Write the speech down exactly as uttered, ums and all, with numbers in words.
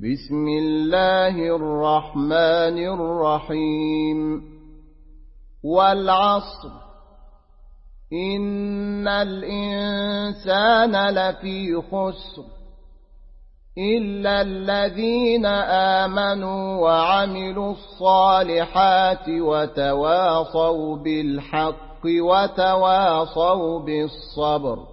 بسم الله الرحمن الرحيم والعصر إن الإنسان لفي خسر إلا الذين آمنوا وعملوا الصالحات وتواصوا بالحق وتواصوا بالصبر.